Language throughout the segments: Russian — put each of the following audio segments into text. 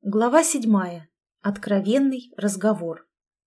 Глава 7. Откровенный разговор.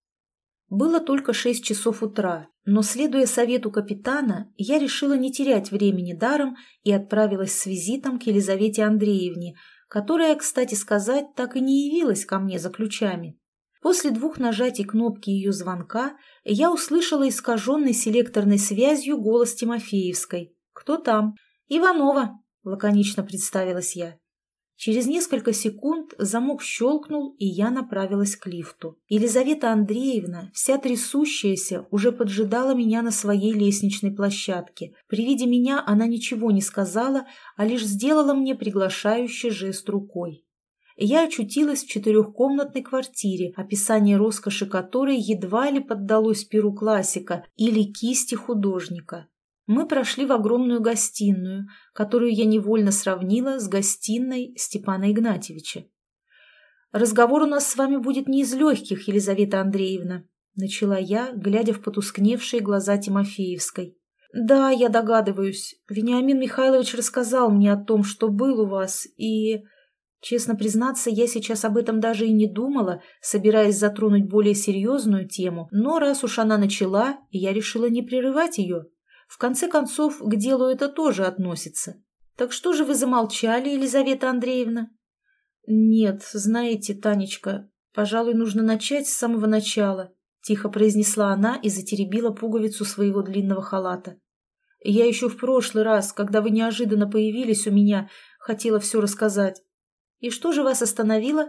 Было только 6 часов утра, но, следуя совету капитана, я решила не терять времени даром и отправилась с визитом к Елизавете Андреевне, которая, кстати сказать, так и не явилась ко мне за ключами. После 2 нажатий кнопки ее звонка я услышала искаженный селекторной связью голос Тимофеевской. «Кто там?» «Иванова», — лаконично представилась я. Через несколько секунд замок щелкнул, и я направилась к лифту. Елизавета Андреевна, вся трясущаяся, уже поджидала меня на своей лестничной площадке. При виде меня она ничего не сказала, а лишь сделала мне приглашающий жест рукой. Я очутилась в 4-комнатной квартире, описание роскоши которой едва ли поддалось перу классика или кисти художника. Мы прошли в огромную гостиную, которую я невольно сравнила с гостиной Степана Игнатьевича. «Разговор у нас с вами будет не из легких, Елизавета Андреевна», — начала я, глядя в потускневшие глаза Тимофеевской. «Да, я догадываюсь. Вениамин Михайлович рассказал мне о том, что был у вас, и...» Честно признаться, я сейчас об этом даже и не думала, собираясь затронуть более серьезную тему, но раз уж она начала, я решила не прерывать ее. В конце концов, к делу это тоже относится. Так что же вы замолчали, Елизавета Андреевна? Нет, знаете, Танечка, пожалуй, нужно начать с самого начала, тихо произнесла она и затеребила пуговицу своего длинного халата. Я еще в прошлый раз, когда вы неожиданно появились у меня, хотела все рассказать. И что же вас остановило?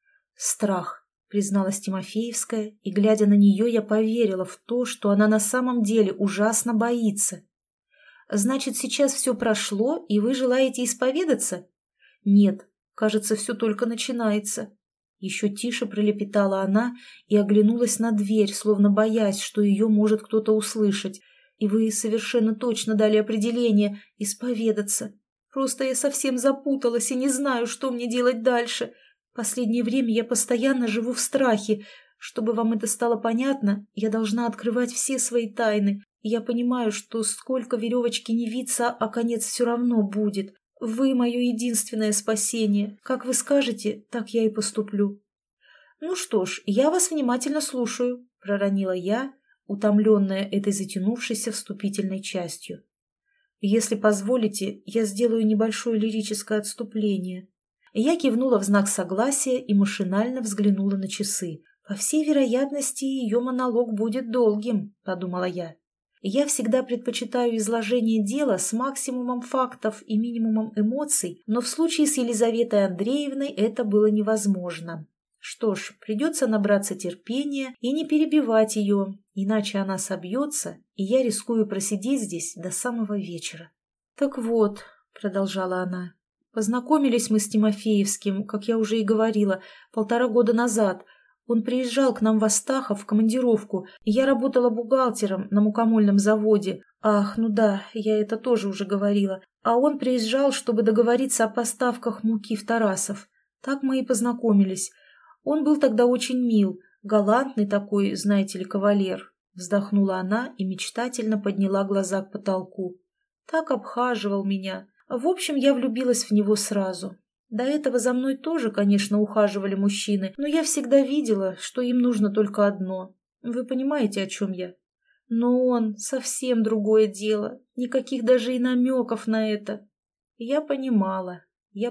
Страх, призналась Тимофеевская, и, глядя на нее, я поверила в то, что она на самом деле ужасно боится. «Значит, сейчас все прошло, и вы желаете исповедаться?» «Нет, кажется, все только начинается». Еще тише пролепетала она и оглянулась на дверь, словно боясь, что ее может кто-то услышать. «И вы совершенно точно дали определение «исповедаться». Просто я совсем запуталась и не знаю, что мне делать дальше». Последнее время я постоянно живу в страхе. Чтобы вам это стало понятно, я должна открывать все свои тайны. И я понимаю, что сколько веревочки не виться, а конец все равно будет. Вы мое единственное спасение. Как вы скажете, так я и поступлю. Ну что ж, я вас внимательно слушаю, проронила я, утомленная этой затянувшейся вступительной частью. Если позволите, я сделаю небольшое лирическое отступление. Я кивнула в знак согласия и машинально взглянула на часы. «По всей вероятности, ее монолог будет долгим», — подумала я. «Я всегда предпочитаю изложение дела с максимумом фактов и минимумом эмоций, но в случае с Елизаветой Андреевной это было невозможно. Что ж, придется набраться терпения и не перебивать ее, иначе она собьется, и я рискую просидеть здесь до самого вечера». «Так вот», — продолжала она, — познакомились мы с Тимофеевским, как я уже и говорила, 1,5 года назад. Он приезжал к нам в Астахов в командировку, и я работала бухгалтером на мукомольном заводе. Ах, ну да, я это тоже уже говорила. А он приезжал, чтобы договориться о поставках муки в Тарасов. Так мы и познакомились. Он был тогда очень мил, галантный такой, знаете ли, кавалер. Вздохнула она и мечтательно подняла глаза к потолку. Так обхаживал меня. В общем, я влюбилась в него сразу. До этого за мной тоже, конечно, ухаживали мужчины, но я всегда видела, что им нужно только одно. Вы понимаете, о чем я? Но он совсем другое дело, никаких даже и намеков на это. Я понимала,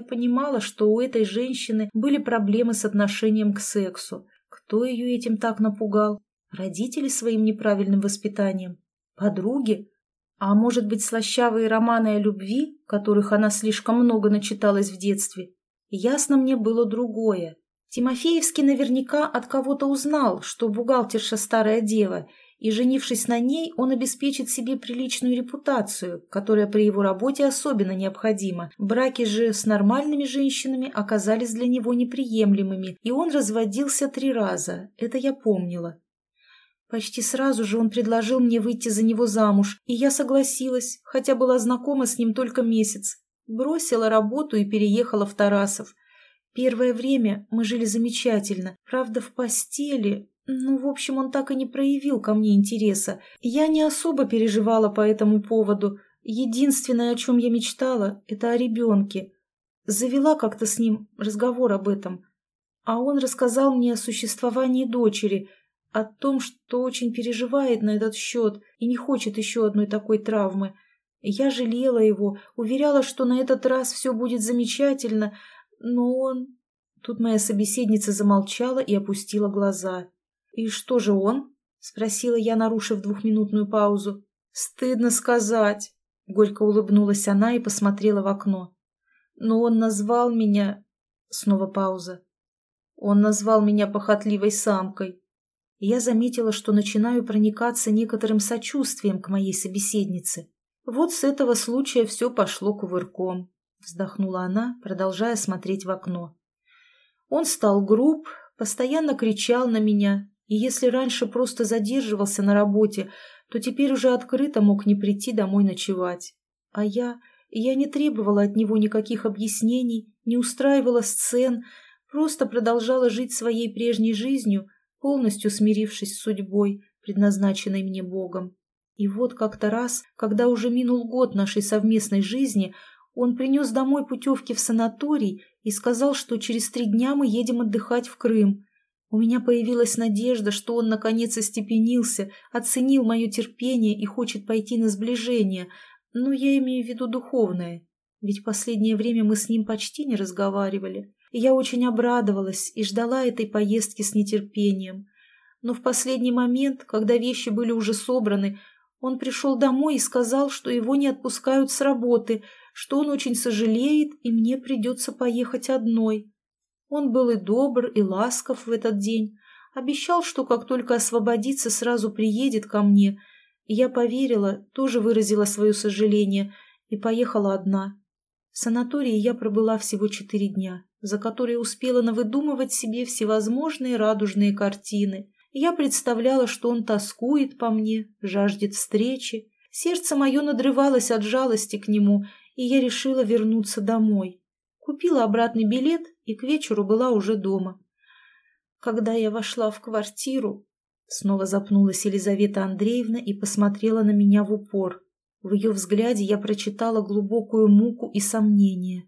что у этой женщины были проблемы с отношением к сексу. Кто ее этим так напугал? Родители своим неправильным воспитанием? Подруги? А может быть, слащавые романы о любви, которых она слишком много начиталась в детстве? Ясно мне было другое. Тимофеевский наверняка от кого-то узнал, что бухгалтерша старая дева, и, женившись на ней, он обеспечит себе приличную репутацию, которая при его работе особенно необходима. Браки же с нормальными женщинами оказались для него неприемлемыми, и он разводился 3 раза, это я помнила. Почти сразу же он предложил мне выйти за него замуж, и я согласилась, хотя была знакома с ним только месяц. Бросила работу и переехала в Тарасов. Первое время мы жили замечательно, правда, в постели. Ну, в общем, он так и не проявил ко мне интереса. Я не особо переживала по этому поводу. Единственное, о чем я мечтала, это о ребенке. Завела как-то с ним разговор об этом. А он рассказал мне о существовании дочери, о том, что очень переживает на этот счет и не хочет еще одной такой травмы. Я жалела его, уверяла, что на этот раз все будет замечательно, но он... Тут моя собеседница замолчала и опустила глаза. «И что же он?» — спросила я, нарушив двухминутную паузу. «Стыдно сказать», — горько улыбнулась она и посмотрела в окно. «Но он назвал меня...» Снова пауза. «Он назвал меня похотливой самкой». Я заметила, что начинаю проникаться некоторым сочувствием к моей собеседнице. «Вот с этого случая все пошло кувырком», — вздохнула она, продолжая смотреть в окно. Он стал груб, постоянно кричал на меня, и если раньше просто задерживался на работе, то теперь уже открыто мог не прийти домой ночевать. А я не требовала от него никаких объяснений, не устраивала сцен, просто продолжала жить своей прежней жизнью, полностью смирившись с судьбой, предназначенной мне Богом. И вот как-то раз, когда уже минул год нашей совместной жизни, он принес домой путевки в санаторий и сказал, что через 3 дня мы едем отдыхать в Крым. У меня появилась надежда, что он наконец остепенился, оценил мое терпение и хочет пойти на сближение, но я имею в виду духовное, ведь в последнее время мы с ним почти не разговаривали. И я очень обрадовалась и ждала этой поездки с нетерпением. Но в последний момент, когда вещи были уже собраны, он пришел домой и сказал, что его не отпускают с работы, что он очень сожалеет, и мне придется поехать одной. Он был и добр, и ласков в этот день. Обещал, что как только освободится, сразу приедет ко мне. И я поверила, тоже выразила свое сожаление и поехала одна. В санатории я пробыла всего 4 дня, за которые успела навыдумывать себе всевозможные радужные картины. Я представляла, что он тоскует по мне, жаждет встречи. Сердце мое надрывалось от жалости к нему, и я решила вернуться домой. Купила обратный билет и к вечеру была уже дома. Когда я вошла в квартиру, снова запнулась Елизавета Андреевна и посмотрела на меня в упор. В ее взгляде я прочитала глубокую муку и сомнение.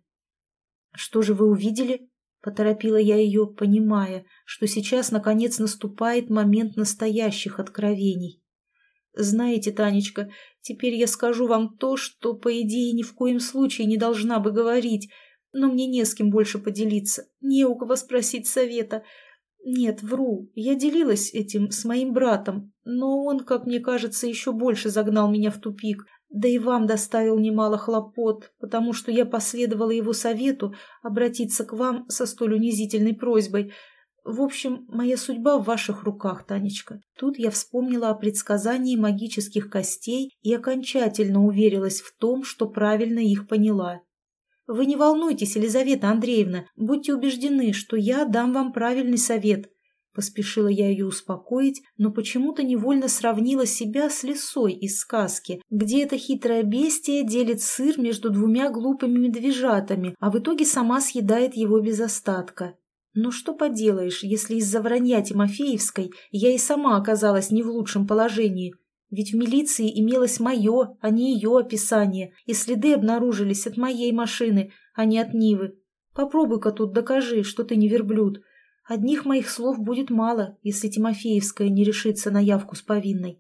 «Что же вы увидели?» — поторопила я ее, понимая, что сейчас, наконец, наступает момент настоящих откровений. «Знаете, Танечка, теперь я скажу вам то, что, по идее, ни в коем случае не должна бы говорить, но мне не с кем больше поделиться, не у кого спросить совета. Нет, вру, я делилась этим с моим братом, но он, как мне кажется, еще больше загнал меня в тупик, да и вам доставил немало хлопот, потому что я последовала его совету обратиться к вам со столь унизительной просьбой. В общем, моя судьба в ваших руках, Танечка». Тут я вспомнила о предсказании магических костей и окончательно уверилась в том, что правильно их поняла. «Вы не волнуйтесь, Елизавета Андреевна, будьте убеждены, что я дам вам правильный совет». Поспешила я ее успокоить, но почему-то невольно сравнила себя с лисой из сказки, где эта хитрая бестия делит сыр между 2 глупыми медвежатами, а в итоге сама съедает его без остатка. Но что поделаешь, если из-за вранья Тимофеевской я и сама оказалась не в лучшем положении? Ведь в милиции имелось мое, а не ее описание, и следы обнаружились от моей машины, а не от Нивы. Попробуй-ка тут докажи, что ты не верблюд. Одних моих слов будет мало, если Тимофеевская не решится на явку с повинной.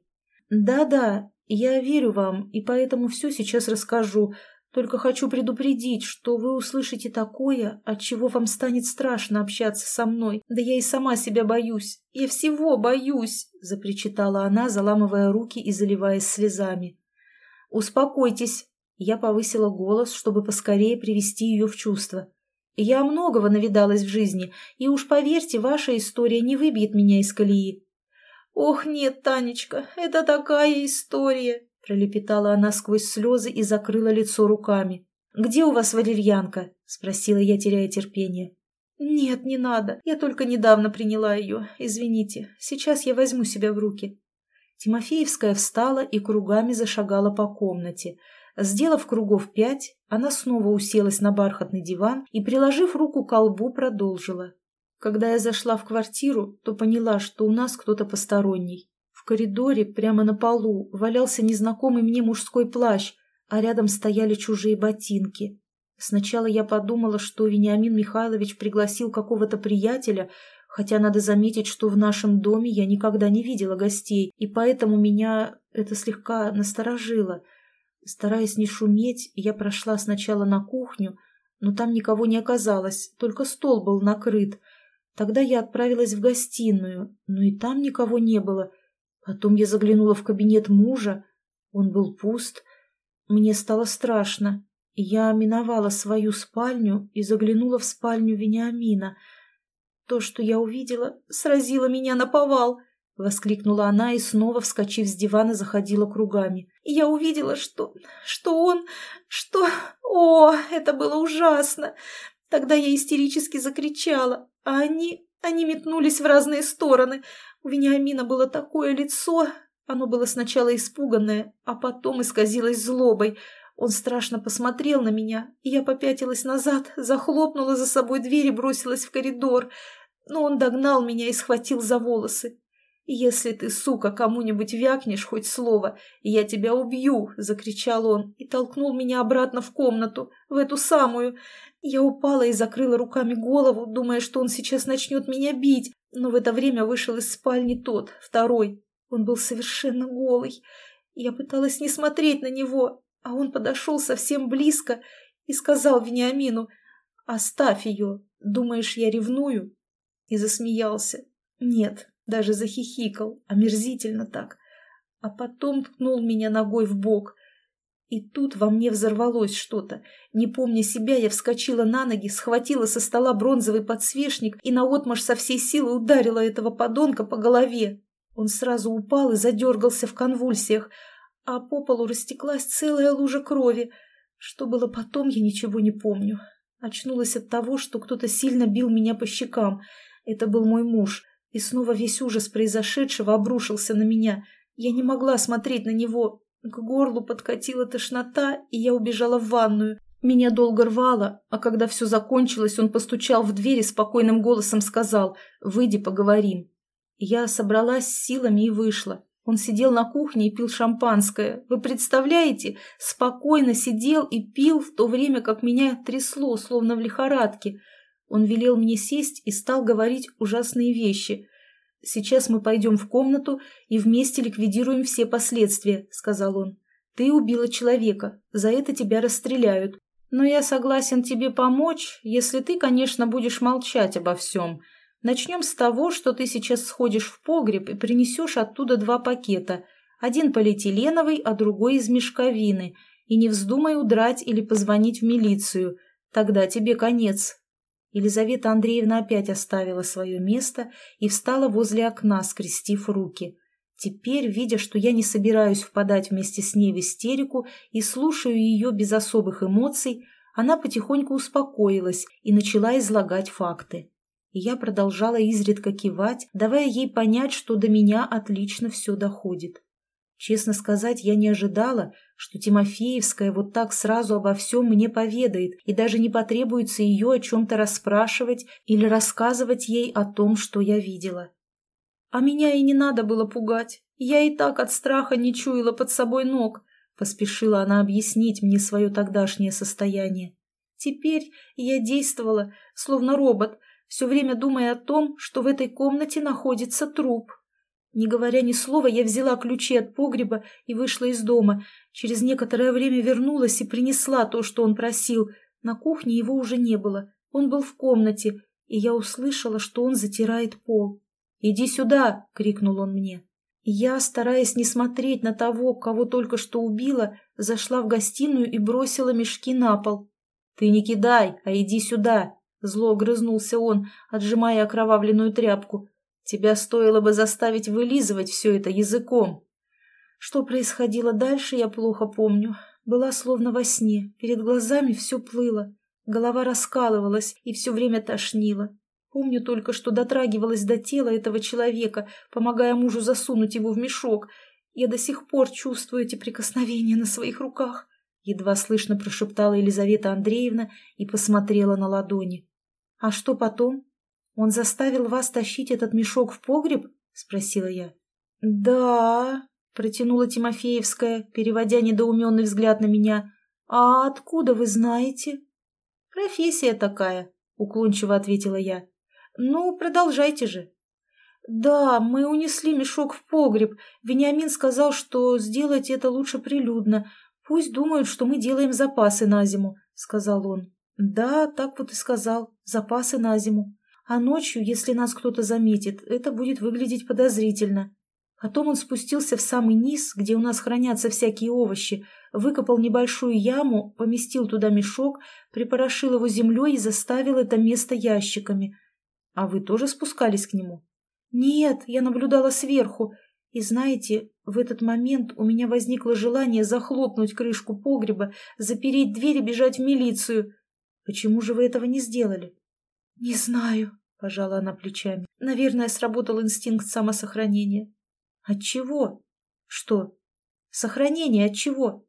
Да-да, я верю вам, и поэтому все сейчас расскажу. Только хочу предупредить, что вы услышите такое, от чего вам станет страшно общаться со мной. Да я и сама себя боюсь. Я всего боюсь, — запричитала она, заламывая руки и заливаясь слезами. «Успокойтесь», — я повысила голос, чтобы поскорее привести ее в чувство. «Я многого навидалась в жизни, и уж поверьте, ваша история не выбьет меня из колеи». «Ох, нет, Танечка, это такая история!» — пролепетала она сквозь слезы и закрыла лицо руками. «Где у вас валерьянка?» — спросила я, теряя терпение. «Нет, не надо. Я только недавно приняла ее. Извините. Сейчас я возьму себя в руки». Тимофеевская встала и кругами зашагала по комнате. Сделав кругов 5, она снова уселась на бархатный диван и, приложив руку к колбу, продолжила. Когда я зашла в квартиру, то поняла, что у нас кто-то посторонний. В коридоре, прямо на полу, валялся незнакомый мне мужской плащ, а рядом стояли чужие ботинки. Сначала я подумала, что Вениамин Михайлович пригласил какого-то приятеля, хотя надо заметить, что в нашем доме я никогда не видела гостей, и поэтому меня это слегка насторожило. Стараясь не шуметь, я прошла сначала на кухню, но там никого не оказалось, только стол был накрыт. Тогда я отправилась в гостиную, но и там никого не было. Потом я заглянула в кабинет мужа, он был пуст. Мне стало страшно. Я миновала свою спальню и заглянула в спальню Вениамина. То, что я увидела, сразило меня наповал. — воскликнула она и снова, вскочив с дивана, заходила кругами. И я увидела, что он... О, это было ужасно! Тогда я истерически закричала, а они метнулись в разные стороны. У Вениамина было такое лицо, оно было сначала испуганное, а потом исказилось злобой. Он страшно посмотрел на меня, и я попятилась назад, захлопнула за собой дверь и бросилась в коридор. Но он догнал меня и схватил за волосы. «Если ты, сука, кому-нибудь вякнешь хоть слово, я тебя убью!» — закричал он и толкнул меня обратно в комнату, в эту самую. Я упала и закрыла руками голову, думая, что он сейчас начнет меня бить, но в это время вышел из спальни тот, второй. Он был совершенно голый. Я пыталась не смотреть на него, а он подошел совсем близко и сказал Вениамину: «Оставь ее, думаешь, я ревную?» И засмеялся. Нет, даже захихикал, омерзительно так. А потом ткнул меня ногой в бок. И тут во мне взорвалось что-то. Не помня себя, я вскочила на ноги, схватила со стола бронзовый подсвечник и наотмашь со всей силы ударила этого подонка по голове. Он сразу упал и задергался в конвульсиях, а по полу растеклась целая лужа крови. Что было потом, я ничего не помню. Очнулась от того, что кто-то сильно бил меня по щекам. Это был мой муж. И снова весь ужас произошедшего обрушился на меня. Я не могла смотреть на него. К горлу подкатила тошнота, и я убежала в ванную. Меня долго рвало, а когда все закончилось, он постучал в дверь и спокойным голосом сказал: «Выйди, поговорим». Я собралась с силами и вышла. Он сидел на кухне и пил шампанское. Вы представляете? Спокойно сидел и пил, в то время как меня трясло, словно в лихорадке. Он велел мне сесть и стал говорить ужасные вещи. «Сейчас мы пойдем в комнату и вместе ликвидируем все последствия», — сказал он. «Ты убила человека, за это тебя расстреляют. Но я согласен тебе помочь, если ты, конечно, будешь молчать обо всем. Начнем с того, что ты сейчас сходишь в погреб и принесешь оттуда 2 пакета. Один полиэтиленовый, а другой из мешковины. И не вздумай удрать или позвонить в милицию. Тогда тебе конец». Елизавета Андреевна опять оставила свое место и встала возле окна, скрестив руки. Теперь, видя, что я не собираюсь впадать вместе с ней в истерику и слушаю ее без особых эмоций, она потихоньку успокоилась и начала излагать факты. И я продолжала изредка кивать, давая ей понять, что до меня отлично все доходит. Честно сказать, я не ожидала, что Тимофеевская вот так сразу обо всем мне поведает, и даже не потребуется ее о чем-то расспрашивать или рассказывать ей о том, что я видела. А меня и не надо было пугать. Я и так от страха не чуяла под собой ног, поспешила она объяснить мне свое тогдашнее состояние. Теперь я действовала, словно робот, все время думая о том, что в этой комнате находится труп. Не говоря ни слова, я взяла ключи от погреба и вышла из дома. Через некоторое время вернулась и принесла то, что он просил. На кухне его уже не было. Он был в комнате, и я услышала, что он затирает пол. «Иди сюда!» — крикнул он мне. Я, стараясь не смотреть на того, кого только что убила, зашла в гостиную и бросила мешки на пол. «Ты не кидай, а иди сюда!» — зло огрызнулся он, отжимая окровавленную тряпку. «Тебя стоило бы заставить вылизывать все это языком». Что происходило дальше, я плохо помню. Была словно во сне, перед глазами все плыло. Голова раскалывалась и все время тошнило. Помню только, что дотрагивалась до тела этого человека, помогая мужу засунуть его в мешок. Я до сих пор чувствую эти прикосновения на своих руках. Едва слышно прошептала Елизавета Андреевна и посмотрела на ладони. «А что потом? Он заставил вас тащить этот мешок в погреб?» — спросила я. «Да», — протянула Тимофеевская, переводя недоуменный взгляд на меня. «А откуда вы знаете?» «Профессия такая», — уклончиво ответила я. «Ну, продолжайте же». «Да, мы унесли мешок в погреб. Вениамин сказал, что сделать это лучше прилюдно. Пусть думают, что мы делаем запасы на зиму», — сказал он. «Да, так вот и сказал. Запасы на зиму. А ночью, если нас кто-то заметит, это будет выглядеть подозрительно». Потом он спустился в самый низ, где у нас хранятся всякие овощи, выкопал небольшую яму, поместил туда мешок, припорошил его землей и заставил это место ящиками. «А вы тоже спускались к нему?» «Нет, я наблюдала сверху. И знаете, в этот момент у меня возникло желание захлопнуть крышку погреба, запереть дверь и бежать в милицию. Почему же вы этого не сделали?» «Не знаю», — пожала она плечами. «Наверное, сработал инстинкт самосохранения». «От чего?» «Что?» «Сохранение от чего?»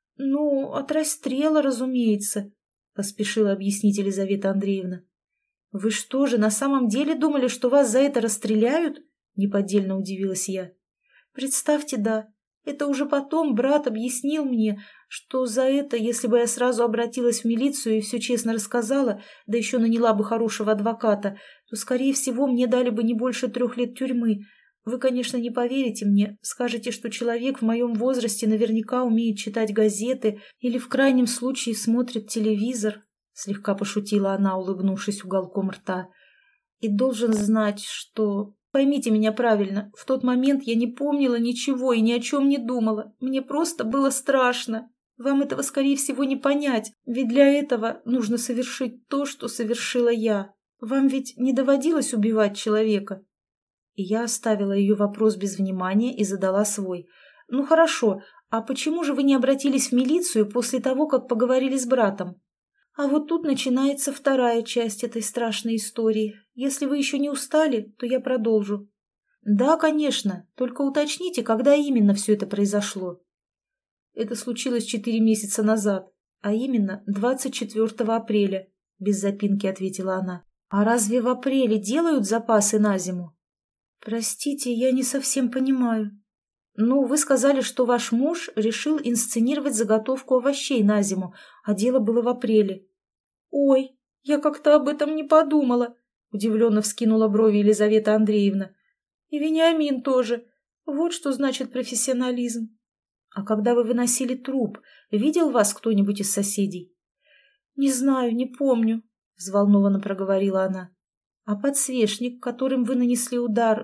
«Ну, от расстрела, разумеется», — поспешила объяснить Елизавета Андреевна. «Вы что же, на самом деле думали, что вас за это расстреляют?» — неподдельно удивилась я. «Представьте, да. Это уже потом брат объяснил мне, что за это, если бы я сразу обратилась в милицию и все честно рассказала, да еще наняла бы хорошего адвоката, то, скорее всего, мне дали бы не больше 3 лет тюрьмы. Вы, конечно, не поверите мне, скажете, что человек в моем возрасте наверняка умеет читать газеты или в крайнем случае смотрит телевизор», — слегка пошутила она, улыбнувшись уголком рта. «И должен знать, что... Поймите меня правильно, в тот момент я не помнила ничего и ни о чем не думала. Мне просто было страшно. Вам этого, скорее всего, не понять, ведь для этого нужно совершить то, что совершила я. Вам ведь не доводилось убивать человека?» И я оставила ее вопрос без внимания и задала свой. «Ну хорошо, а почему же вы не обратились в милицию после того, как поговорили с братом?» А вот тут начинается вторая часть этой страшной истории. Если вы еще не устали, то я продолжу. «Да, конечно, только уточните, когда именно все это произошло». «Это случилось 4 месяца назад, а именно 24 апреля», — без запинки ответила она. «А разве в апреле делают запасы на зиму?» «Простите, я не совсем понимаю». «Ну, вы сказали, что ваш муж решил инсценировать заготовку овощей на зиму, а дело было в апреле». «Ой, я как-то об этом не подумала», — удивленно вскинула брови Елизавета Андреевна. «И Вениамин тоже. Вот что значит профессионализм». «А когда вы выносили труп, видел вас кто-нибудь из соседей?» «Не знаю, не помню», — взволнованно проговорила она. «А подсвечник, которым вы нанесли удар...»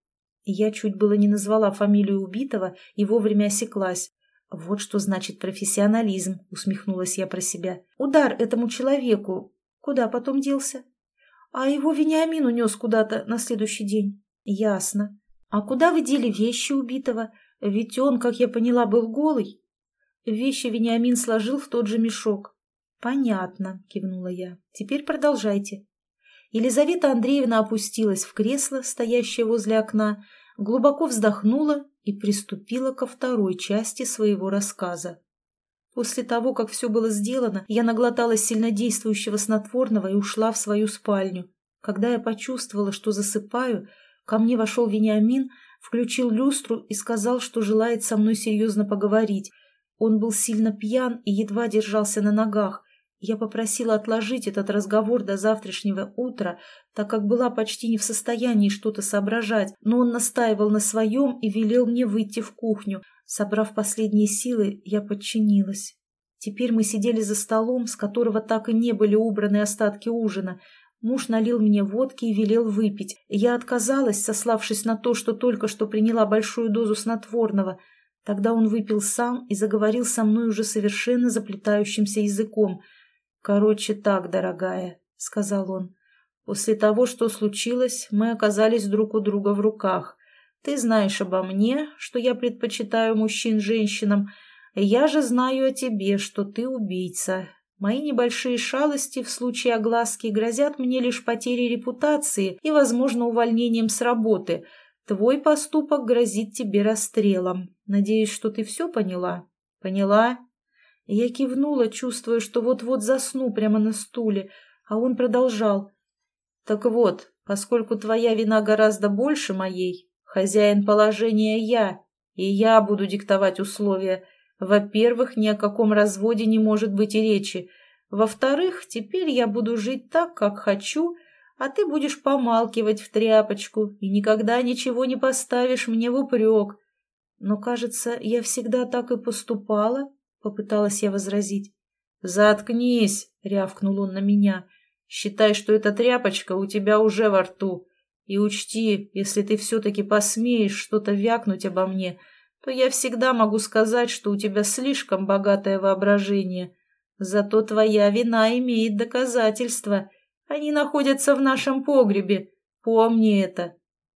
Я чуть было не назвала фамилию убитого и вовремя осеклась. «Вот что значит профессионализм», — усмехнулась я про себя. «Удар этому человеку куда потом делся?» «А его Вениамин унес куда-то на следующий день». «Ясно. А куда вы дели вещи убитого? Ведь он, как я поняла, был голый». Вещи Вениамин сложил в тот же мешок. «Понятно», — кивнула я. «Теперь продолжайте». Елизавета Андреевна опустилась в кресло, стоящее возле окна, глубоко вздохнула и приступила ко второй части своего рассказа. После того, как все было сделано, я наглоталась сильнодействующего снотворного и ушла в свою спальню. Когда я почувствовала, что засыпаю, ко мне вошел Вениамин, включил люстру и сказал, что желает со мной серьезно поговорить. Он был сильно пьян и едва держался на ногах. Я попросила отложить этот разговор до завтрашнего утра, так как была почти не в состоянии что-то соображать, но он настаивал на своем и велел мне выйти в кухню. Собрав последние силы, я подчинилась. Теперь мы сидели за столом, с которого так и не были убраны остатки ужина. Муж налил мне водки и велел выпить. Я отказалась, сославшись на то, что только что приняла большую дозу снотворного. Тогда он выпил сам и заговорил со мной уже совершенно заплетающимся языком. «Короче так, дорогая», — сказал он, — «после того, что случилось, мы оказались друг у друга в руках. Ты знаешь обо мне, что я предпочитаю мужчин женщинам. Я же знаю о тебе, что ты убийца. Мои небольшие шалости в случае огласки грозят мне лишь потерей репутации и, возможно, увольнением с работы. Твой поступок грозит тебе расстрелом. Надеюсь, что ты все поняла?» «Поняла?» Я кивнула, чувствуя, что вот-вот засну прямо на стуле, а он продолжал. «Так вот, поскольку твоя вина гораздо больше моей, хозяин положения я, и я буду диктовать условия. Во-первых, ни о каком разводе не может быть и речи. Во-вторых, теперь я буду жить так, как хочу, а ты будешь помалкивать в тряпочку и никогда ничего не поставишь мне в упрек. Но, кажется, я всегда так и поступала, — попыталась я возразить. «Заткнись!» — рявкнул он на меня. «Считай, что эта тряпочка у тебя уже во рту. И учти, если ты все-таки посмеешь что-то вякнуть обо мне, то я всегда могу сказать, что у тебя слишком богатое воображение. Зато твоя вина имеет доказательства. Они находятся в нашем погребе. Помни это».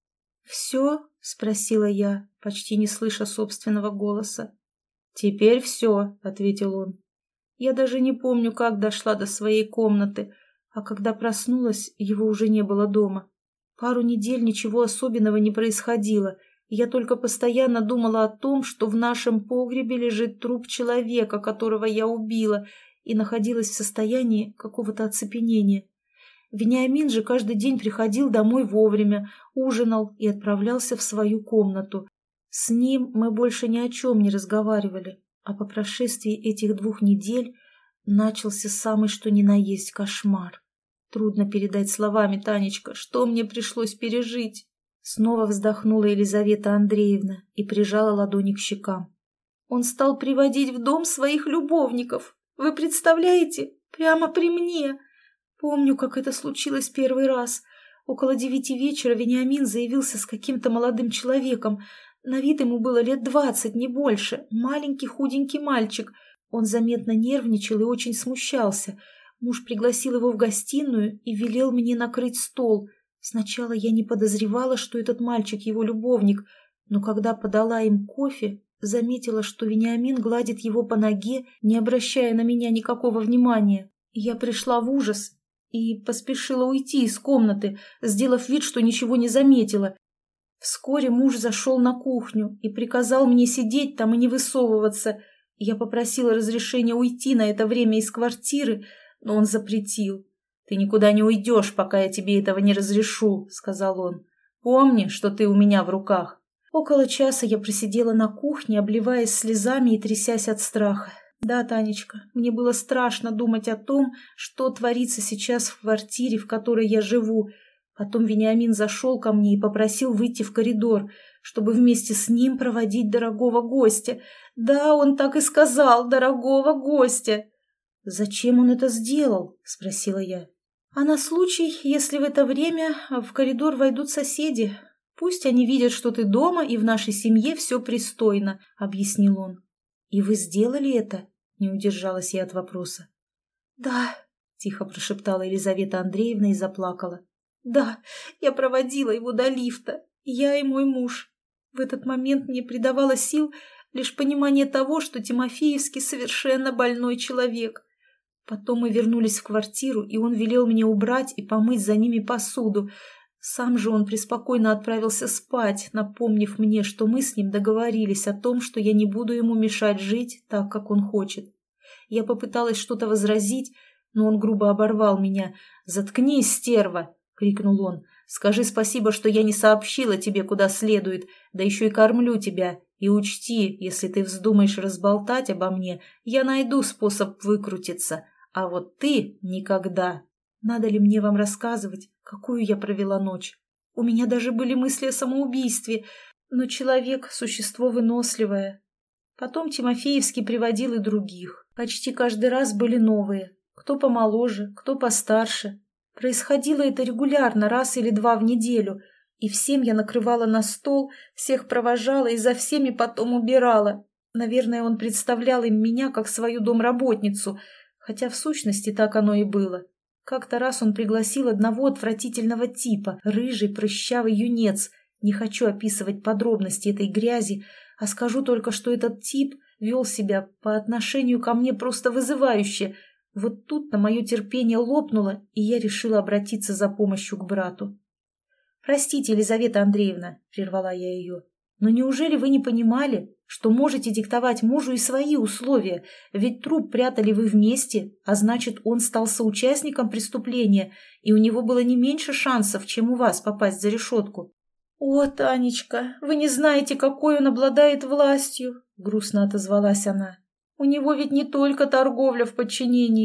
«Все?» — спросила я, почти не слыша собственного голоса. «Теперь все», — ответил он. Я даже не помню, как дошла до своей комнаты, а когда проснулась, его уже не было дома. Пару недель ничего особенного не происходило, и я только постоянно думала о том, что в нашем погребе лежит труп человека, которого я убила, и находилась в состоянии какого-то оцепенения. Вениамин же каждый день приходил домой вовремя, ужинал и отправлялся в свою комнату. С ним мы больше ни о чем не разговаривали, а по прошествии этих 2 недель начался самый что ни на есть кошмар. Трудно передать словами, Танечка, что мне пришлось пережить. Снова вздохнула Елизавета Андреевна и прижала ладони к щекам. Он стал приводить в дом своих любовников. Вы представляете? Прямо при мне. Помню, как это случилось первый раз. Около 9 вечера Вениамин заявился с каким-то молодым человеком. На вид ему было лет 20, не больше. Маленький худенький мальчик. Он заметно нервничал и очень смущался. Муж пригласил его в гостиную и велел мне накрыть стол. Сначала я не подозревала, что этот мальчик его любовник, но когда подала им кофе, заметила, что Вениамин гладит его по ноге, не обращая на меня никакого внимания. Я пришла в ужас и поспешила уйти из комнаты, сделав вид, что ничего не заметила. Вскоре муж зашел на кухню и приказал мне сидеть там и не высовываться. Я попросила разрешения уйти на это время из квартиры, но он запретил. «Ты никуда не уйдешь, пока я тебе этого не разрешу», — сказал он. «Помни, что ты у меня в руках». Около часа я просидела на кухне, обливаясь слезами и трясясь от страха. Да, Танечка, мне было страшно думать о том, что творится сейчас в квартире, в которой я живу. Потом Вениамин зашел ко мне и попросил выйти в коридор, чтобы вместе с ним проводить дорогого гостя. Да, он так и сказал, дорогого гостя. «Зачем он это сделал?» – спросила я. «А на случай, если в это время в коридор войдут соседи. Пусть они видят, что ты дома, и в нашей семье все пристойно», – объяснил он. «И вы сделали это?» – не удержалась я от вопроса. «Да», – тихо прошептала Елизавета Андреевна и заплакала. «Да, я проводила его до лифта, я и мой муж. В этот момент мне придавало сил лишь понимание того, что Тимофеевский совершенно больной человек. Потом мы вернулись в квартиру, и он велел мне убрать и помыть за ними посуду. Сам же он преспокойно отправился спать, напомнив мне, что мы с ним договорились о том, что я не буду ему мешать жить так, как он хочет. Я попыталась что-то возразить, но он грубо оборвал меня. «Заткнись, стерва!» — крикнул он. «Скажи спасибо, что я не сообщила тебе, куда следует, да еще и кормлю тебя. И учти, если ты вздумаешь разболтать обо мне, я найду способ выкрутиться. А вот ты никогда. Надо ли мне вам рассказывать, какую я провела ночь? У меня даже были мысли о самоубийстве, но человек – существо выносливое. Потом Тимофеевский приводил и других. Почти каждый раз были новые. Кто помоложе, кто постарше. Происходило это регулярно, раз или 2 в неделю. И всем я накрывала на стол, всех провожала и за всеми потом убирала. Наверное, он представлял им меня как свою домработницу, хотя в сущности так оно и было. Как-то раз он пригласил одного отвратительного типа, рыжий прыщавый юнец. Не хочу описывать подробности этой грязи, а скажу только, что этот тип вел себя по отношению ко мне просто вызывающе. Вот тут-то мое терпение лопнуло, и я решила обратиться за помощью к брату. «Простите, Елизавета Андреевна», — прервала я ее, — «но неужели вы не понимали, что можете диктовать мужу и свои условия, ведь труп прятали вы вместе, а значит, он стал соучастником преступления, и у него было не меньше шансов, чем у вас попасть за решетку». «О, Танечка, вы не знаете, какой он обладает властью», — грустно отозвалась она. «У него ведь не только торговля в подчинении.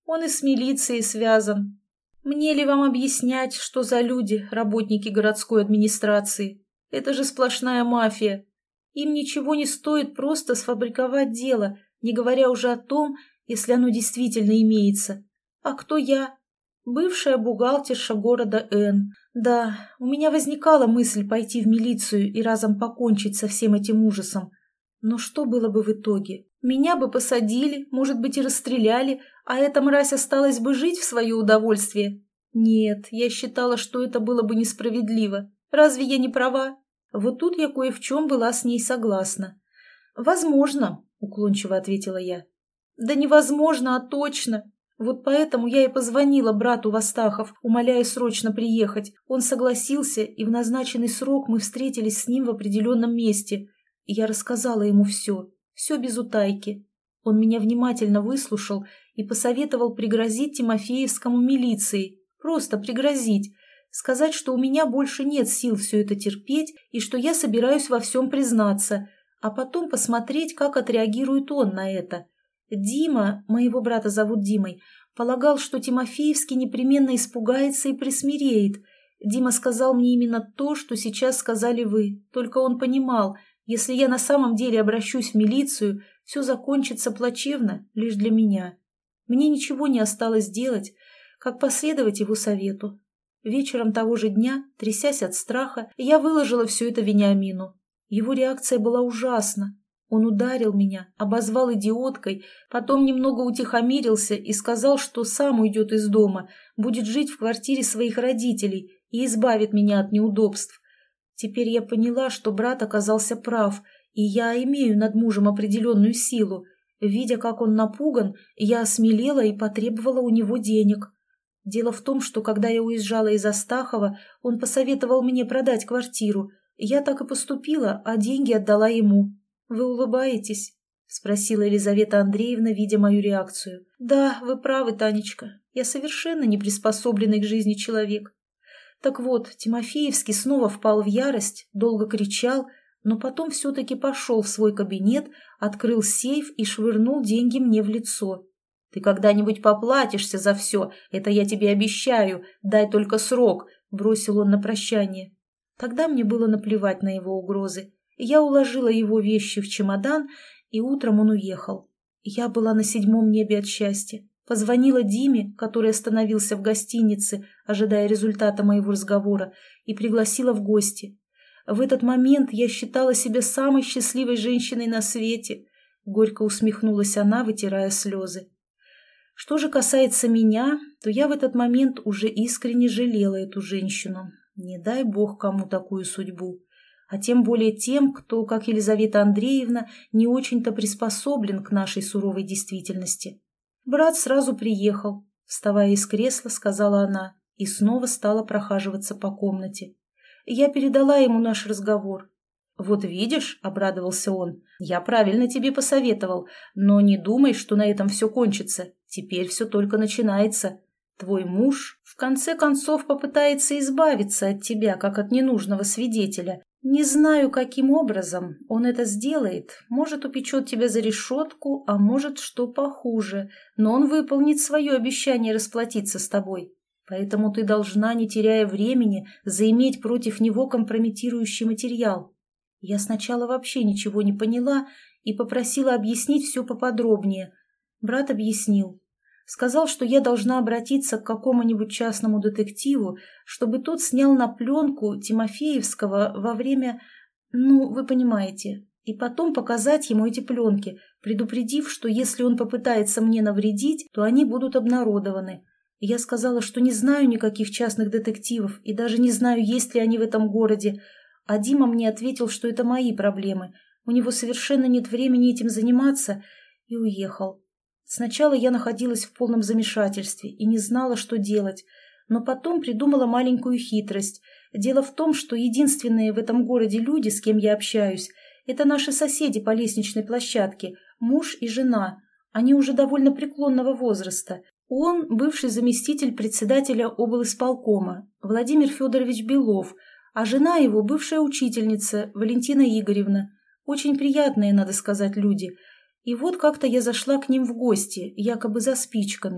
Он и с милицией связан. Мне ли вам объяснять, что за люди, работники городской администрации? Это же сплошная мафия. Им ничего не стоит просто сфабриковать дело, не говоря уже о том, если оно действительно имеется. А кто я? Бывшая бухгалтерша города Н. Да, у меня возникала мысль пойти в милицию и разом покончить со всем этим ужасом. Но что было бы в итоге? Меня бы посадили, может быть, и расстреляли, а эта мразь осталась бы жить в свое удовольствие. Нет, я считала, что это было бы несправедливо. Разве я не права? Вот тут я кое в чем была с ней согласна. «Возможно», — уклончиво ответила я. «Да невозможно, а точно. Вот поэтому я и позвонила брату в Астахов, умоляя срочно приехать. Он согласился, и в назначенный срок мы встретились с ним в определенном месте. И я рассказала ему все без утайки. Он меня внимательно выслушал и посоветовал пригрозить Тимофеевскому милиции. Просто пригрозить. Сказать, что у меня больше нет сил все это терпеть и что я собираюсь во всем признаться, а потом посмотреть, как отреагирует он на это. Дима, моего брата зовут Димой, полагал, что Тимофеевский непременно испугается и присмиреет. Дима сказал мне именно то, что сейчас сказали вы, только он понимал, если я на самом деле обращусь в милицию, все закончится плачевно лишь для меня. Мне ничего не осталось делать, как последовать его совету. Вечером того же дня, трясясь от страха, я выложила все это Вениамину. Его реакция была ужасна. Он ударил меня, обозвал идиоткой, потом немного утихомирился и сказал, что сам уйдет из дома, будет жить в квартире своих родителей и избавит меня от неудобств. Теперь я поняла, что брат оказался прав, и я имею над мужем определенную силу. Видя, как он напуган, я осмелела и потребовала у него денег. Дело в том, что когда я уезжала из Астахова, он посоветовал мне продать квартиру. Я так и поступила, а деньги отдала ему. «Вы улыбаетесь?» — спросила Елизавета Андреевна, видя мою реакцию. «Да, вы правы, Танечка. Я совершенно не приспособленный к жизни человек». Так вот, Тимофеевский снова впал в ярость, долго кричал, но потом все-таки пошел в свой кабинет, открыл сейф и швырнул деньги мне в лицо. «Ты когда-нибудь поплатишься за все, это я тебе обещаю, дай только срок», — бросил он на прощание. Тогда мне было наплевать на его угрозы. Я уложила его вещи в чемодан, и утром он уехал. Я была на 7-м небе от счастья. Позвонила Диме, который остановился в гостинице, ожидая результата моего разговора, и пригласила в гости. В этот момент я считала себя самой счастливой женщиной на свете. Горько усмехнулась она, вытирая слезы. Что же касается меня, то я в этот момент уже искренне жалела эту женщину. Не дай бог кому такую судьбу. А тем более тем, кто, как Елизавета Андреевна, не очень-то приспособлен к нашей суровой действительности. Брат сразу приехал, вставая из кресла, сказала она, и снова стала прохаживаться по комнате. Я передала ему наш разговор. «Вот видишь», — обрадовался он, — «я правильно тебе посоветовал, но не думай, что на этом все кончится. Теперь все только начинается. Твой муж в конце концов попытается избавиться от тебя, как от ненужного свидетеля. Не знаю, каким образом он это сделает. Может, упечет тебя за решетку, а может, что похуже. Но он выполнит свое обещание расплатиться с тобой. Поэтому ты должна, не теряя времени, заиметь против него компрометирующий материал». Я сначала вообще ничего не поняла и попросила объяснить все поподробнее. Брат объяснил. Сказал, что я должна обратиться к какому-нибудь частному детективу, чтобы тот снял на пленку Тимофеевского во время... Ну, вы понимаете. И потом показать ему эти пленки, предупредив, что если он попытается мне навредить, то они будут обнародованы. И я сказала, что не знаю никаких частных детективов и даже не знаю, есть ли они в этом городе. А Дима мне ответил, что это мои проблемы. У него совершенно нет времени этим заниматься, и уехал. Сначала я находилась в полном замешательстве и не знала, что делать, но потом придумала маленькую хитрость. Дело в том, что единственные в этом городе люди, с кем я общаюсь, это наши соседи по лестничной площадке, муж и жена. Они уже довольно преклонного возраста. Он бывший заместитель председателя облисполкома Владимир Федорович Белов, а жена его бывшая учительница Валентина Игоревна. Очень приятные, надо сказать, люди. И вот как-то я зашла к ним в гости, якобы за спичками,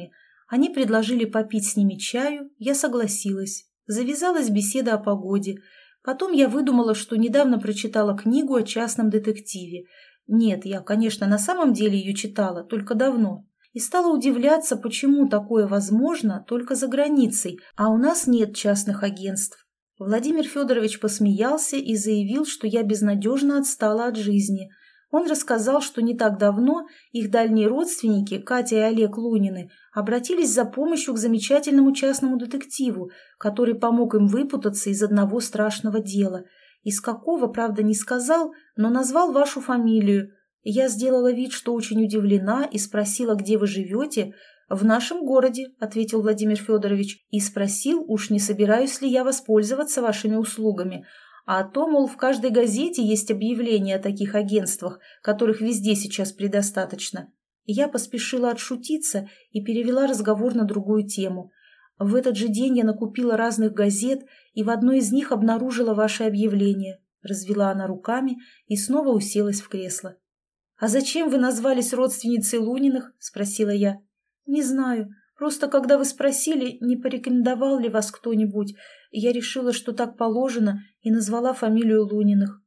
Они предложили попить с ними чаю, я согласилась. Завязалась беседа о погоде. Потом я выдумала, что недавно прочитала книгу о частном детективе. Нет, я, конечно, на самом деле ее читала, только давно. И стала удивляться, почему такое возможно только за границей, а у нас нет частных агентств. Владимир Федорович посмеялся и заявил, что я безнадежно отстала от жизни. Он рассказал, что не так давно их дальние родственники, Катя и Олег Лунины, обратились за помощью к замечательному частному детективу, который помог им выпутаться из одного страшного дела. Из какого, правда, не сказал, но назвал вашу фамилию. Я сделала вид, что очень удивлена, и спросила, где вы живете. «В нашем городе», — ответил Владимир Федорович, и спросил, уж не собираюсь ли я воспользоваться вашими услугами. А то, мол, в каждой газете есть объявления о таких агентствах, которых везде сейчас предостаточно. И я поспешила отшутиться и перевела разговор на другую тему. В этот же день я накупила разных газет и в одной из них обнаружила ваше объявление. Развела она руками и снова уселась в кресло. «А зачем вы назвались родственницей Луниных?» – спросила я. «Не знаю. Просто когда вы спросили, не порекомендовал ли вас кто-нибудь, я решила, что так положено, и назвала фамилию Луниных».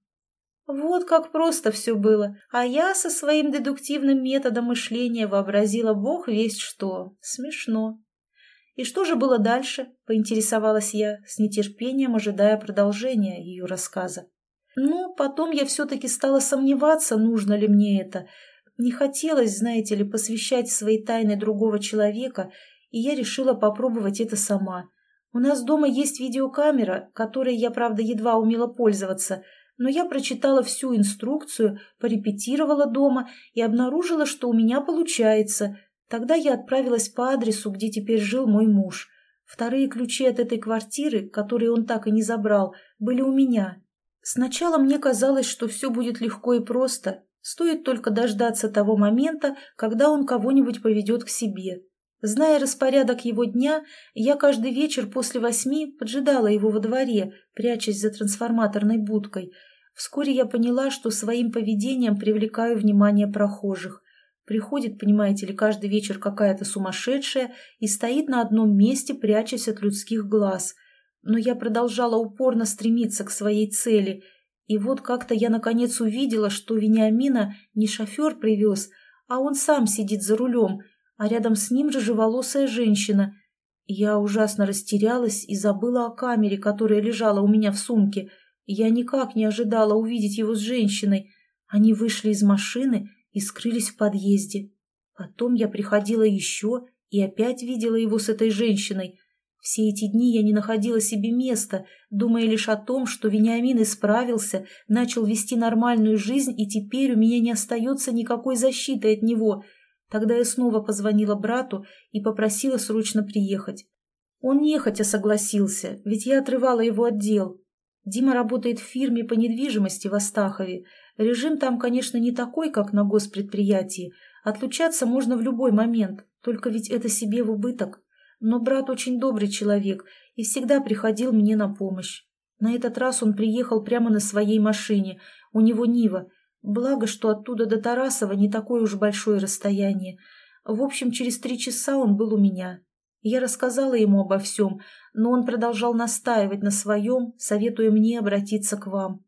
Вот как просто все было, а я со своим дедуктивным методом мышления вообразила бог весть что. Смешно. «И что же было дальше?» – поинтересовалась я, с нетерпением ожидая продолжения ее рассказа. «Ну, потом я все-таки стала сомневаться, нужно ли мне это. Не хотелось, знаете ли, посвящать свои тайны другого человека, и я решила попробовать это сама. У нас дома есть видеокамера, которой я, правда, едва умела пользоваться, но я прочитала всю инструкцию, порепетировала дома и обнаружила, что у меня получается. Тогда я отправилась по адресу, где теперь жил мой муж. Вторые ключи от этой квартиры, которые он так и не забрал, были у меня. Сначала мне казалось, что все будет легко и просто, стоит только дождаться того момента, когда он кого-нибудь поведет к себе. Зная распорядок его дня, я каждый вечер после 8 поджидала его во дворе, прячась за трансформаторной будкой. Вскоре я поняла, что своим поведением привлекаю внимание прохожих. Приходит, понимаете ли, каждый вечер какая-то сумасшедшая и стоит на одном месте, прячась от людских глаз. Но я продолжала упорно стремиться к своей цели. И вот как-то я наконец увидела, что Вениамина не шофер привез, а он сам сидит за рулем, а рядом с ним рыжеволосая женщина. Я ужасно растерялась и забыла о камере, которая лежала у меня в сумке. Я никак не ожидала увидеть его с женщиной. Они вышли из машины и скрылись в подъезде. Потом я приходила еще и опять видела его с этой женщиной. Все эти дни я не находила себе места, думая лишь о том, что Вениамин исправился, начал вести нормальную жизнь, и теперь у меня не остается никакой защиты от него. Тогда я снова позвонила брату и попросила срочно приехать. Он нехотя согласился, ведь я отрывала его от дел. Дима работает в фирме по недвижимости в Астахове. Режим там, конечно, не такой, как на госпредприятии. Отлучаться можно в любой момент, только ведь это себе в убыток. Но брат очень добрый человек и всегда приходил мне на помощь. На этот раз он приехал прямо на своей машине, у него Нива. Благо, что оттуда до Тарасова не такое уж большое расстояние. В общем, через 3 часа он был у меня. Я рассказала ему обо всем, но он продолжал настаивать на своем, советуя мне обратиться к вам.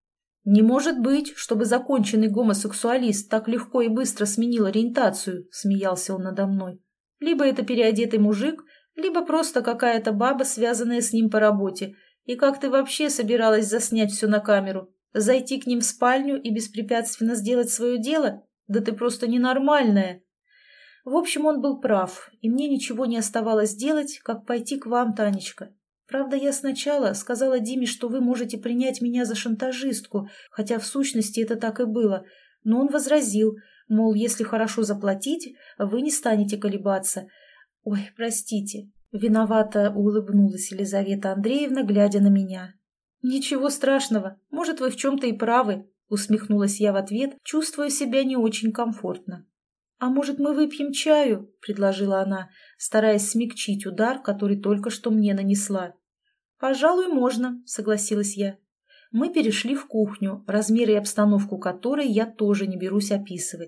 «Не может быть, чтобы законченный гомосексуалист так легко и быстро сменил ориентацию», — смеялся он надо мной. «Либо это переодетый мужик, либо просто какая-то баба, связанная с ним по работе. И как ты вообще собиралась заснять все на камеру? Зайти к ним в спальню и беспрепятственно сделать свое дело? Да ты просто ненормальная!» В общем, он был прав, и мне ничего не оставалось делать, как пойти к вам, Танечка. Правда, я сначала сказала Диме, что вы можете принять меня за шантажистку, хотя в сущности это так и было, но он возразил, мол, если хорошо заплатить, вы не станете колебаться. Ой, простите. Виновато улыбнулась Елизавета Андреевна, глядя на меня. «Ничего страшного, может, вы в чем-то и правы», усмехнулась я в ответ, чувствуя себя не очень комфортно. «А может, мы выпьем чаю?» – предложила она, стараясь смягчить удар, который только что мне нанесла. «Пожалуй, можно», – согласилась я. Мы перешли в кухню, размеры и обстановку которой я тоже не берусь описывать.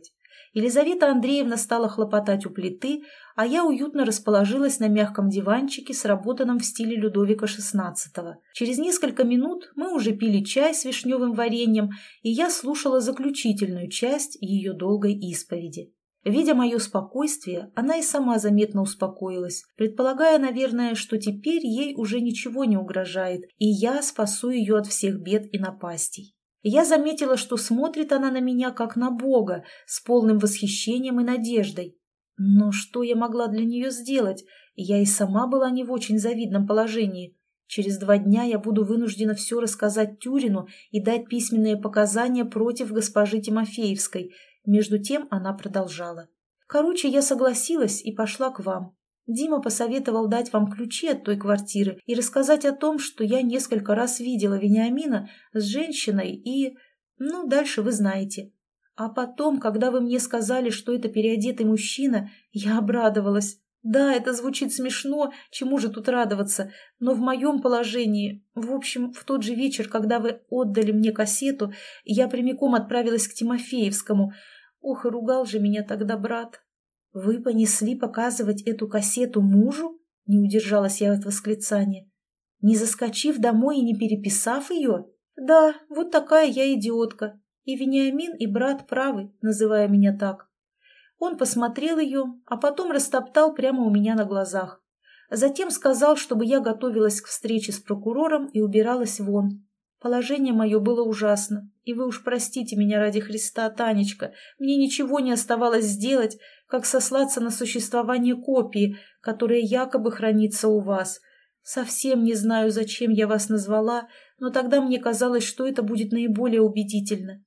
Елизавета Андреевна стала хлопотать у плиты, а я уютно расположилась на мягком диванчике, сработанном в стиле Людовика XVI. Через несколько минут мы уже пили чай с вишневым вареньем, и я слушала заключительную часть ее долгой исповеди. Видя мое спокойствие, она и сама заметно успокоилась, предполагая, наверное, что теперь ей уже ничего не угрожает, и я спасу ее от всех бед и напастей. Я заметила, что смотрит она на меня как на Бога, с полным восхищением и надеждой. Но что я могла для нее сделать? Я и сама была не в очень завидном положении. Через 2 дня я буду вынуждена все рассказать Тюрину и дать письменные показания против госпожи Тимофеевской. Между тем она продолжала. Короче, я согласилась и пошла к вам. Дима посоветовал дать вам ключи от той квартиры и рассказать о том, что я несколько раз видела Вениамина с женщиной и... Ну, дальше вы знаете. А потом, когда вы мне сказали, что это переодетый мужчина, я обрадовалась. Да, это звучит смешно, чему же тут радоваться, но в моем положении... В общем, в тот же вечер, когда вы отдали мне кассету, я прямиком отправилась к Тимофеевскому. Ох, и ругал же меня тогда брат. «Вы понесли показывать эту кассету мужу?» — не удержалась я от восклицания. «Не заскочив домой и не переписав ее?» «Да, вот такая я идиотка. И Вениамин, и брат правы, называя меня так». Он посмотрел ее, а потом растоптал прямо у меня на глазах. Затем сказал, чтобы я готовилась к встрече с прокурором и убиралась вон. Положение мое было ужасно, и вы уж простите меня ради Христа, Танечка, мне ничего не оставалось сделать, как сослаться на существование копии, которая якобы хранится у вас. Совсем не знаю, зачем я вас назвала, но тогда мне казалось, что это будет наиболее убедительно.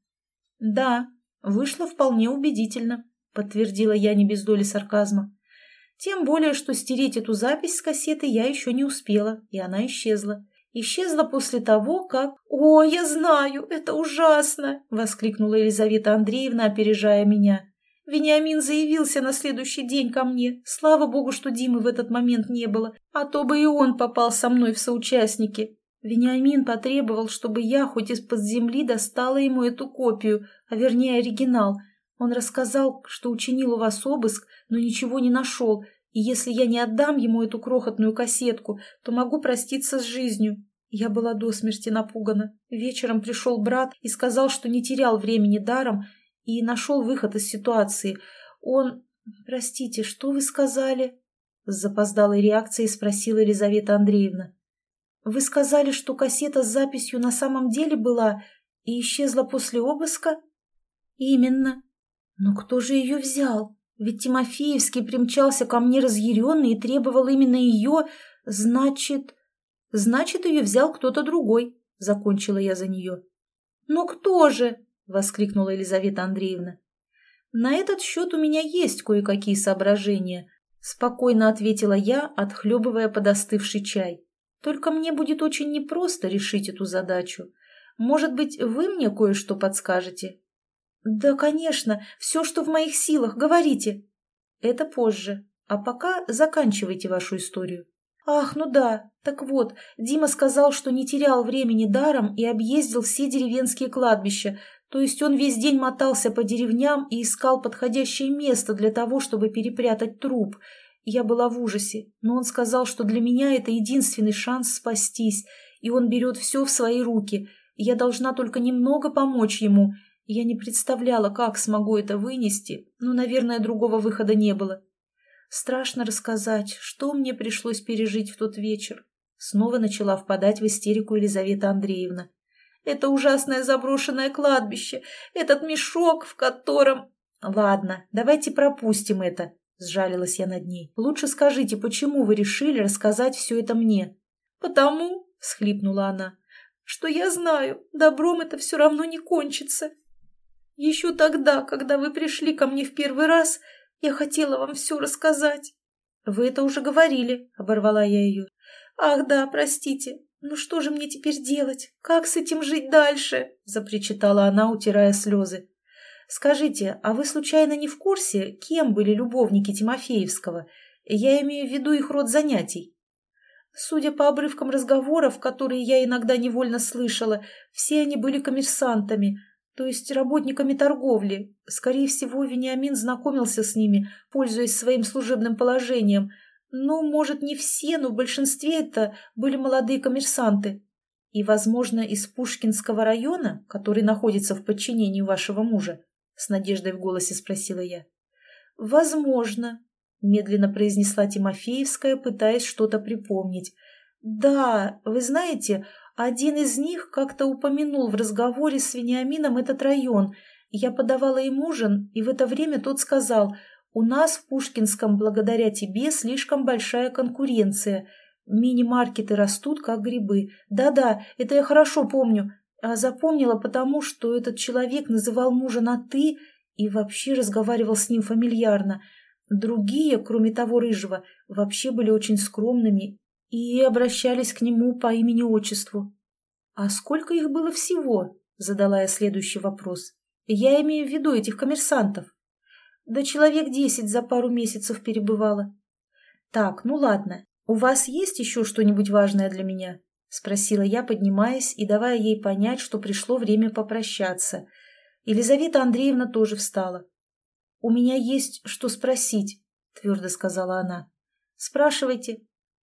Да, вышло вполне убедительно, подтвердила я не без доли сарказма. Тем более, что стереть эту запись с кассеты я еще не успела, и она исчезла. Исчезла после того, как... «О, я знаю, это ужасно!» — воскликнула Елизавета Андреевна, опережая меня. Вениамин заявился на следующий день ко мне. Слава богу, что Димы в этот момент не было, а то бы и он попал со мной в соучастники. Вениамин потребовал, чтобы я хоть из-под земли достала ему эту копию, а вернее оригинал. Он рассказал, что учинил у вас обыск, но ничего не нашел, и если я не отдам ему эту крохотную кассетку, то могу проститься с жизнью. Я была до смерти напугана. Вечером пришел брат и сказал, что не терял времени даром и нашел выход из ситуации. Он... Простите, что вы сказали? С запоздалой реакцией спросила Елизавета Андреевна. Вы сказали, что кассета с записью на самом деле была и исчезла после обыска? Именно. Но кто же ее взял? Ведь Тимофеевский примчался ко мне разъяренный и требовал именно ее, значит... Значит, ее взял кто-то другой, закончила я за нее. Но кто же? Воскликнула Елизавета Андреевна. На этот счет у меня есть кое-какие соображения, спокойно ответила я, отхлебывая подостывший чай. Только мне будет очень непросто решить эту задачу. Может быть, вы мне кое-что подскажете? Да, конечно, все, что в моих силах, говорите. Это позже, а пока заканчивайте вашу историю. Ах, ну да, так вот, Дима сказал, что не терял времени даром и объездил все деревенские кладбища, то есть он весь день мотался по деревням и искал подходящее место для того, чтобы перепрятать труп. Я была в ужасе, но он сказал, что для меня это единственный шанс спастись, и он берет все в свои руки, и я должна только немного помочь ему. Я не представляла, как смогу это вынести, но, наверное, другого выхода не было. Страшно рассказать, что мне пришлось пережить в тот вечер. Снова начала впадать в истерику Елизавета Андреевна. Это ужасное заброшенное кладбище, этот мешок, в котором... Ладно, давайте пропустим это, сжалилась я над ней. Лучше скажите, почему вы решили рассказать все это мне? Потому, всхлипнула она, что я знаю, добром это все равно не кончится. Еще тогда, когда вы пришли ко мне в первый раз, я хотела вам все рассказать. Вы это уже говорили, оборвала я ее. Ах да, простите. Ну что же мне теперь делать? Как с этим жить дальше? Запричитала она, утирая слезы. Скажите, а вы случайно не в курсе, кем были любовники Тимофеевского? Я имею в виду их род занятий. Судя по обрывкам разговоров, которые я иногда невольно слышала, все они были коммерсантами. то есть работниками торговли. Скорее всего, Вениамин знакомился с ними, пользуясь своим служебным положением. Ну, может, не все, но в большинстве это были молодые коммерсанты. И, возможно, из Пушкинского района, который находится в подчинении вашего мужа? С надеждой в голосе спросила я. Возможно, медленно произнесла Тимофеевская, пытаясь что-то припомнить. Да, вы знаете, один из них как-то упомянул в разговоре с Вениамином этот район. Я подавала им ужин, и в это время тот сказал: «У нас в Пушкинском благодаря тебе слишком большая конкуренция. Мини-маркеты растут, как грибы. Да-да, это я хорошо помню. А запомнила потому, что этот человек называл мужа на «ты» и вообще разговаривал с ним фамильярно. Другие, кроме того рыжего, вообще были очень скромными и обращались к нему по имени-отчеству. «А сколько их было всего?» – задала я следующий вопрос. «Я имею в виду этих коммерсантов». «Да человек 10 за пару месяцев перебывало». «Так, ну ладно. У вас есть еще что-нибудь важное для меня?» – спросила я, поднимаясь и давая ей понять, что пришло время попрощаться. Елизавета Андреевна тоже встала. «У меня есть что спросить», – твердо сказала она. «Спрашивайте».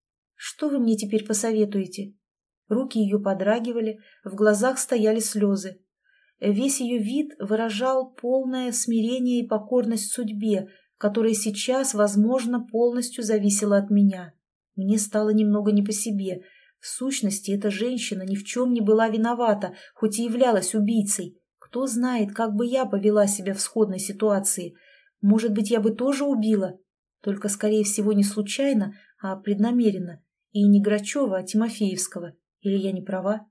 «Что вы мне теперь посоветуете?» Руки ее подрагивали, в глазах стояли слезы. Весь ее вид выражал полное смирение и покорность судьбе, которая сейчас, возможно, полностью зависела от меня. Мне стало немного не по себе. В сущности, эта женщина ни в чем не была виновата, хоть и являлась убийцей. Кто знает, как бы я повела себя в сходной ситуации. Может быть, я бы тоже убила? Только, скорее всего, не случайно, а преднамеренно. И не Грачева, а Тимофеевского. Или я не права?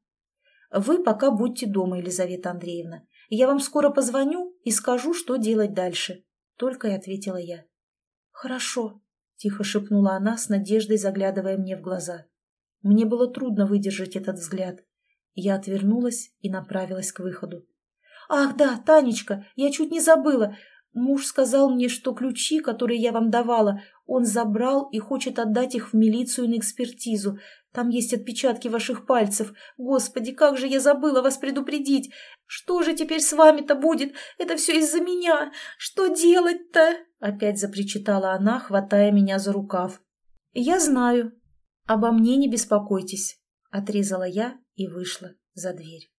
Вы пока будьте дома, Елизавета Андреевна. Я вам скоро позвоню и скажу, что делать дальше. Только и ответила я. Хорошо, тихо шепнула она, с надеждой заглядывая мне в глаза. Мне было трудно выдержать этот взгляд. Я отвернулась и направилась к выходу. Ах да, Танечка, я чуть не забыла. Муж сказал мне, что ключи, которые я вам давала, он забрал и хочет отдать их в милицию на экспертизу. Там есть отпечатки ваших пальцев. Господи, как же я забыла вас предупредить! Что же теперь с вами-то будет? Это все из-за меня! Что делать-то?» Опять запричитала она, хватая меня за рукав. «Я знаю. Обо мне не беспокойтесь», — отрезала я и вышла за дверь.